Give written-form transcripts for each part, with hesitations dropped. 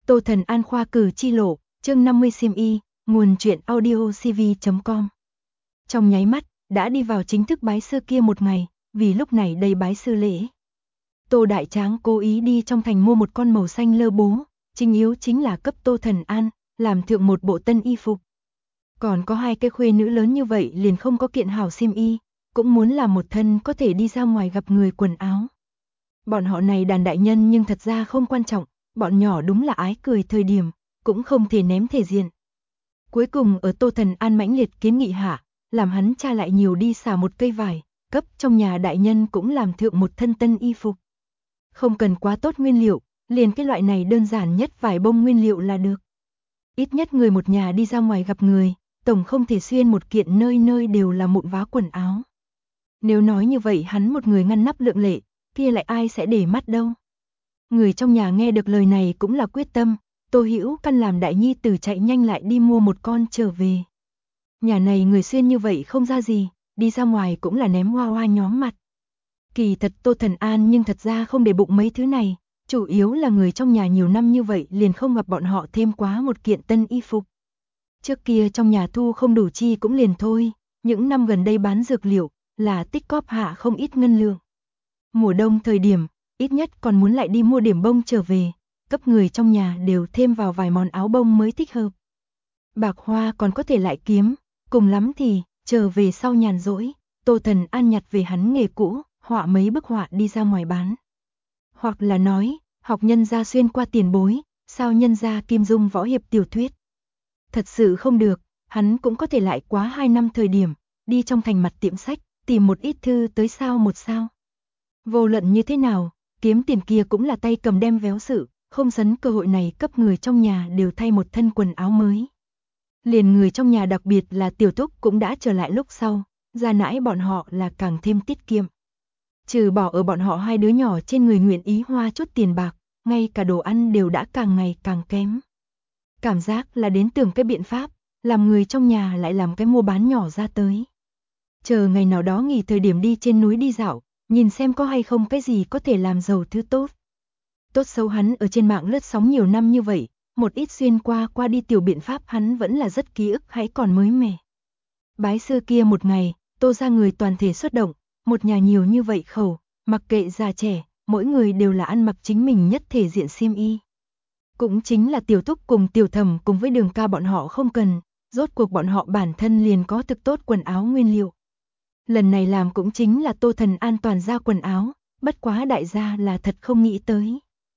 Tô Thần An khoa cử chi lộ, chương 50 xiêm y, nguồn truyện audio cv.com. Trong nháy mắt, đã đi vào chính thức bái sư kia một ngày, vì lúc này đây bái sư lễ. Tô Đại Tráng cố ý đi trong thành mua một con màu xanh lơ bố, chính yếu chính là cấp Tô Thần An, làm thượng một bộ tân y phục. Còn có hai cái khuê nữ lớn như vậy liền không có kiện hảo xiêm y, cũng muốn làm một thân có thể đi ra ngoài gặp người quần áo. Bọn họ này đàn đại nhân nhưng thật ra không quan trọng, bọn nhỏ đúng là ái cười thời điểm, cũng không thể ném thể diện. Cuối cùng ở Tô Thần An mãnh liệt kiến nghị hạ, làm hắn cha lại nhiều đi xả một cây vải, cấp trong nhà đại nhân cũng làm thượng một thân tân y phục. Không cần quá tốt nguyên liệu, liền cái loại này đơn giản nhất vải bông nguyên liệu là được. Ít nhất người một nhà đi ra ngoài gặp người, tổng không thể xuyên một kiện nơi nơi đều là mụn vá quần áo. Nếu nói như vậy hắn một người ngăn nắp lượng lệ, kia lại ai sẽ để mắt đâu. Người trong nhà nghe được lời này cũng là quyết tâm, Tô Hữu Căn làm đại nhi tử chạy nhanh lại đi mua một con trở về. Nhà này người xuyên như vậy không ra gì, đi ra ngoài cũng là ném hoa hoa nhóm mặt. Kỳ thật Tô Thần An nhưng thật ra không để bụng mấy thứ này, chủ yếu là người trong nhà nhiều năm như vậy liền không gặp bọn họ thêm quá một kiện tân y phục. Trước kia trong nhà thu không đủ chi cũng liền thôi, những năm gần đây bán dược liệu là tích cóp hạ không ít ngân lượng. Mùa đông thời điểm, ít nhất còn muốn lại đi mua điểm bông trở về, cấp người trong nhà đều thêm vào vài món áo bông mới thích hợp. Bạc hoa còn có thể lại kiếm, cùng lắm thì, trở về sau nhàn rỗi, Tô Thần An nhặt về hắn nghề cũ, họa mấy bức họa đi ra ngoài bán. Hoặc là nói, học nhân gia xuyên qua tiền bối, sao nhân gia kim dung võ hiệp tiểu thuyết. Thật sự không được, hắn cũng có thể lại quá 2 năm thời điểm, đi trong thành mặt tiệm sách, tìm một ít thư tới sao một sao. Vô luận như thế nào, kiếm tiền kia cũng là tay cầm đem véo sự, không sấn cơ hội này cấp người trong nhà đều thay một thân quần áo mới. Liền người trong nhà đặc biệt là tiểu thúc cũng đã trở lại lúc sau, gia nãi bọn họ là càng thêm tiết kiệm. Trừ bỏ ở bọn họ hai đứa nhỏ trên người nguyện ý hoa chút tiền bạc, ngay cả đồ ăn đều đã càng ngày càng kém. Cảm giác là đến tưởng cái biện pháp, làm người trong nhà lại làm cái mua bán nhỏ ra tới. Chờ ngày nào đó nghỉ thời điểm đi trên núi đi dạo, nhìn xem có hay không cái gì có thể làm giàu thứ tốt. Tốt xấu hắn ở trên mạng lướt sóng nhiều năm như vậy, một ít xuyên qua đi tiểu biện pháp hắn vẫn là rất ký ức hãy còn mới mẻ. Bái sư kia một ngày, Tô ra người toàn thể xuất động, một nhà nhiều như vậy khẩu, mặc kệ già trẻ, mỗi người đều là ăn mặc chính mình nhất thể diện xiêm y. Cũng chính là tiểu thúc cùng tiểu thẩm cùng với Đường ca bọn họ không cần, rốt cuộc bọn họ bản thân liền có thực tốt quần áo nguyên liệu. Lần này làm cũng chính là Tô Thần An toàn ra quần áo, bất quá đại gia là thật không nghĩ tới.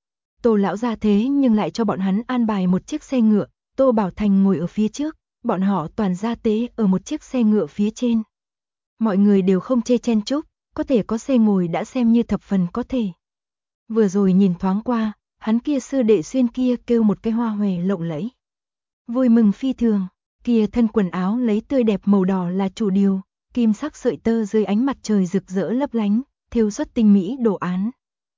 Tô lão gia thế nhưng lại cho bọn hắn an bài một chiếc xe ngựa, Tô Bảo Thành ngồi ở phía trước, bọn họ toàn gia tế ở một chiếc xe ngựa phía trên. Mọi người đều không chê chen chúc, có thể có xe ngồi đã xem như thập phần có thể. Vừa rồi nhìn thoáng qua, hắn kia sư đệ xuyên kia kêu một cái hoa hòe lộng lẫy. Vui mừng phi thường, kia thân quần áo lấy tươi đẹp màu đỏ là chủ điều, kim sắc sợi tơ dưới ánh mặt trời rực rỡ lấp lánh, thêu xuất tinh mỹ đồ án.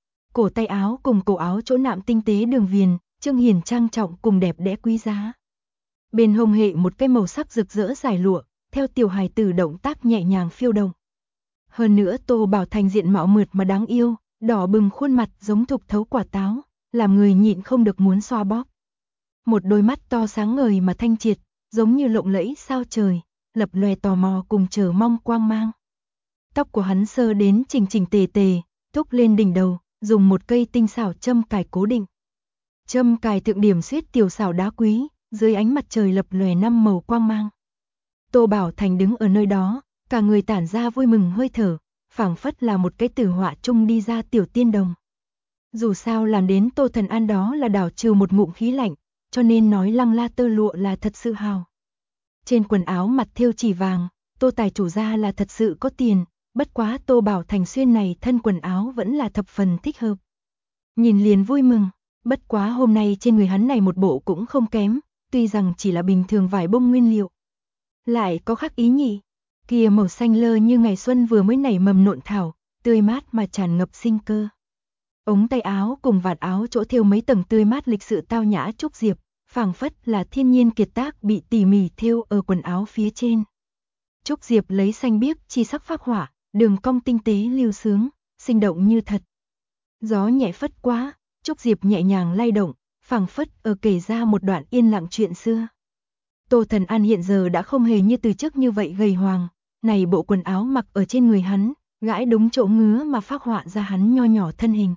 Cổ tay áo cùng cổ áo chỗ nạm tinh tế đường viền, trưng hiền trang trọng cùng đẹp đẽ quý giá. Bên hông hệ một cái màu sắc rực rỡ dài lụa, theo tiểu hài tử động tác nhẹ nhàng phiêu động. Hơn nữa Tô Bảo Thành diện mạo mượt mà đáng yêu, đỏ bừng khuôn mặt giống thục thấu quả táo, làm người nhịn không được muốn xoa bóp. Một đôi mắt to sáng ngời mà thanh triệt, giống như lộng lẫy sao trời, lập lòe tò mò cùng chờ mong quang mang. Tóc của hắn sơ đến chỉnh chỉnh tề tề, thúc lên đỉnh đầu, dùng một cây tinh xảo châm cài cố định. Châm cài thượng điểm xuyết tiểu xảo đá quý, dưới ánh mặt trời lập lòe 5 màu quang mang. Tô Bảo Thành đứng ở nơi đó, cả người tản ra vui mừng hơi thở, phảng phất là một cái tử họa chung đi ra tiểu tiên đồng. Dù sao làm đến Tô Thần An đó là đảo trừ một ngụm khí lạnh, cho nên nói lăng la tơ lụa là thật sự hào. Trên quần áo mặt thêu chỉ vàng, Tô tài chủ gia là thật sự có tiền, bất quá Tô Bảo Thành xuyên này thân quần áo vẫn là thập phần thích hợp. Nhìn liền vui mừng, bất quá hôm nay trên người hắn này một bộ cũng không kém, tuy rằng chỉ là bình thường vải bông nguyên liệu. Lại có khác ý nhỉ, kia màu xanh lơ như ngày xuân vừa mới nảy mầm nộn thảo, tươi mát mà tràn ngập sinh cơ. Ống tay áo cùng vạt áo chỗ thêu mấy tầng tươi mát lịch sự tao nhã trúc diệp, phảng phất là thiên nhiên kiệt tác bị tỉ mỉ thêu ở quần áo phía trên. Trúc diệp lấy xanh biếc chi sắc phác họa, đường cong tinh tế lưu sướng, sinh động như thật. Gió nhẹ phất quá, trúc diệp nhẹ nhàng lay động, phảng phất ở kể ra một đoạn yên lặng chuyện xưa. Tô Thần An hiện giờ đã không hề như từ trước như vậy gầy hoàng, này bộ quần áo mặc ở trên người hắn, gãi đúng chỗ ngứa mà phác họa ra hắn nho nhỏ thân hình.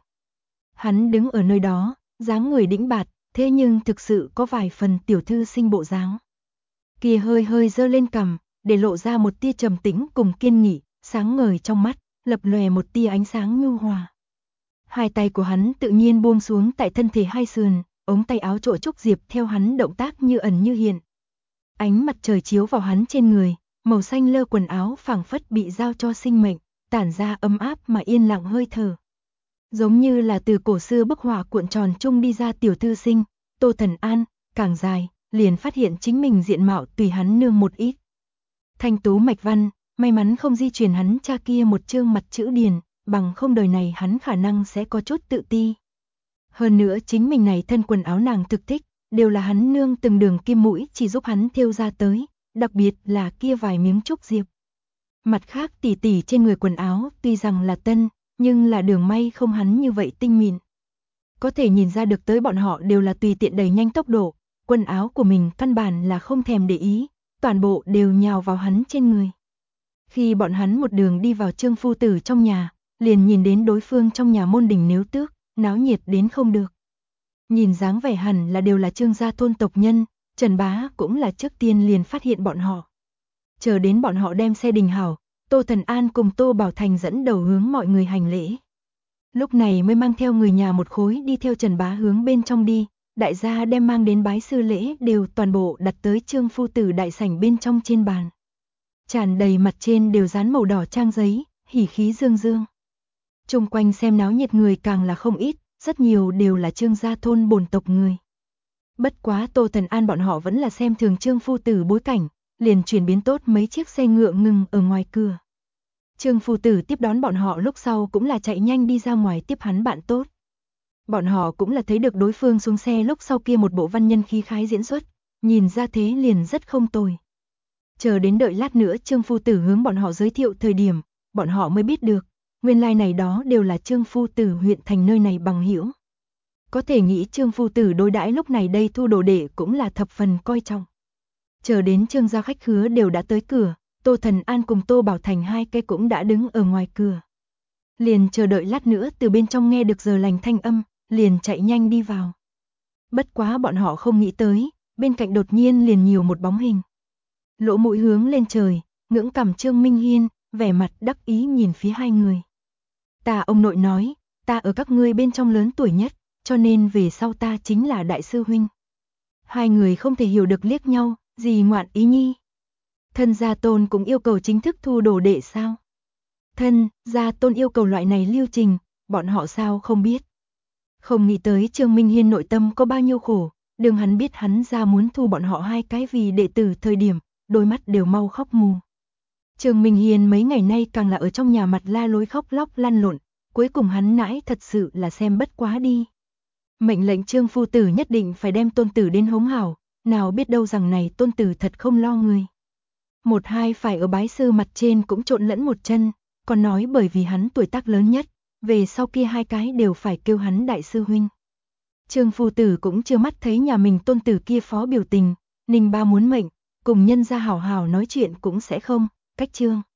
Hắn đứng ở nơi đó, dáng người đĩnh bạt, thế nhưng thực sự có vài phần tiểu thư sinh bộ dáng. Kia hơi hơi giơ lên cằm, để lộ ra một tia trầm tĩnh cùng kiên nghị, sáng ngời trong mắt, lập lòe một tia ánh sáng nhu hòa. Hai tay của hắn tự nhiên buông xuống tại thân thể hai sườn, ống tay áo trội trúc diệp theo hắn động tác như ẩn như hiện. Ánh mặt trời chiếu vào hắn trên người, màu xanh lơ quần áo phảng phất bị giao cho sinh mệnh, tản ra ấm áp mà yên lặng hơi thở. Giống như là từ cổ xưa bức họa cuộn tròn chung đi ra tiểu thư sinh, Tô Thần An, càng dài, liền phát hiện chính mình diện mạo tùy hắn nương một ít. Thanh tú mạch văn, may mắn không di truyền hắn cha kia một chương mặt chữ điền, bằng không đời này hắn khả năng sẽ có chút tự ti. Hơn nữa chính mình này thân quần áo nàng thực thích, đều là hắn nương từng đường kim mũi chỉ giúp hắn thêu ra tới, đặc biệt là kia vài miếng trúc diệp. Mặt khác tỉ tỉ trên người quần áo tuy rằng là tân, nhưng là đường may không hắn như vậy tinh mịn. Có thể nhìn ra được tới bọn họ đều là tùy tiện đẩy nhanh tốc độ, quần áo của mình căn bản là không thèm để ý, toàn bộ đều nhào vào hắn trên người. Khi bọn hắn một đường đi vào Trương phu tử trong nhà, liền nhìn đến đối phương trong nhà môn đình nếu tước, náo nhiệt đến không được. Nhìn dáng vẻ hẳn là đều là Trương gia thôn tộc nhân, Trần Bá cũng là trước tiên liền phát hiện bọn họ. Chờ đến bọn họ đem xe đình hảo, Tô Thần An cùng Tô Bảo Thành dẫn đầu hướng mọi người hành lễ. Lúc này mới mang theo người nhà một khối đi theo Trần Bá hướng bên trong đi, đại gia đem mang đến bái sư lễ đều toàn bộ đặt tới Trương phu tử đại sảnh bên trong trên bàn. Tràn đầy mặt trên đều dán màu đỏ trang giấy, hỉ khí dương dương. Chung quanh xem náo nhiệt người càng là không ít, rất nhiều đều là Trương gia thôn bổn tộc người. Bất quá Tô Thần An bọn họ vẫn là xem thường Trương phu tử bối cảnh, liền chuyển biến tốt mấy chiếc xe ngựa ngừng ở ngoài cửa. Trương phu tử tiếp đón bọn họ lúc sau cũng là chạy nhanh đi ra ngoài tiếp hắn bạn tốt. Bọn họ cũng là thấy được đối phương xuống xe lúc sau kia một bộ văn nhân khí khái diễn xuất, nhìn ra thế liền rất không tồi. Chờ đến đợi lát nữa Trương phu tử hướng bọn họ giới thiệu thời điểm, bọn họ mới biết được, nguyên lai này đó đều là Trương phu tử huyện thành nơi này bằng hữu. Có thể nghĩ Trương phu tử đối đãi lúc này đây thu đồ đệ cũng là thập phần coi trọng. Chờ đến Trương gia khách khứa đều đã tới cửa, Tô Thần An cùng Tô Bảo Thành hai cái cũng đã đứng ở ngoài cửa. Liền chờ đợi lát nữa từ bên trong nghe được giờ lành thanh âm, liền chạy nhanh đi vào. Bất quá bọn họ không nghĩ tới, bên cạnh đột nhiên liền nhiều một bóng hình. Lỗ mũi hướng lên trời, ngưỡng cằm Trương Minh Hiên, vẻ mặt đắc ý nhìn phía hai người. Ta ông nội nói, ta ở các ngươi bên trong lớn tuổi nhất, cho nên về sau ta chính là đại sư huynh. Hai người không thể hiểu được liếc nhau, gì ngoạn ý nhi. Thân gia tôn cũng yêu cầu chính thức thu đồ đệ sao? Thân gia tôn yêu cầu loại này lưu trình, bọn họ sao không biết. Không nghĩ tới Trương Minh Hiên nội tâm có bao nhiêu khổ, đừng hắn biết hắn ra muốn thu bọn họ hai cái vì đệ tử thời điểm, đôi mắt đều mau khóc mù. Trương Minh Hiên mấy ngày nay càng là ở trong nhà mặt la lối khóc lóc lăn lộn, cuối cùng hắn nãi thật sự là xem bất quá đi. Mệnh lệnh Trương phu tử nhất định phải đem tôn tử đến hống hảo, nào biết đâu rằng này tôn tử thật không lo người. Một hai phải ở bái sư mặt trên cũng trộn lẫn một chân, còn nói bởi vì hắn tuổi tác lớn nhất, về sau kia hai cái đều phải kêu hắn đại sư huynh. Trương phu tử cũng chưa mắt thấy nhà mình tôn tử kia phó biểu tình, Ninh ba muốn mệnh, cùng nhân gia hảo hảo nói chuyện cũng sẽ không, cách Trương.